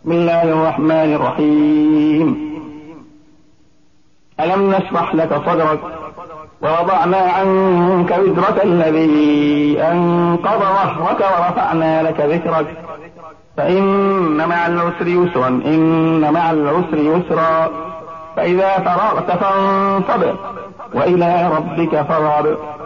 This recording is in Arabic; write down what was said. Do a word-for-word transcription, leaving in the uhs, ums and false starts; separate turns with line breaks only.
بسم الله الرحمن الرحيم. ألم نشرح لك صدرك ووضعنا عنك وزرك الذي أنقض ظهرك ورفعنا لك ذكرك فإن مع العسر يسرا إن مع العسر يسرا فإذا فرغت فانصب وإلى ربك فارغب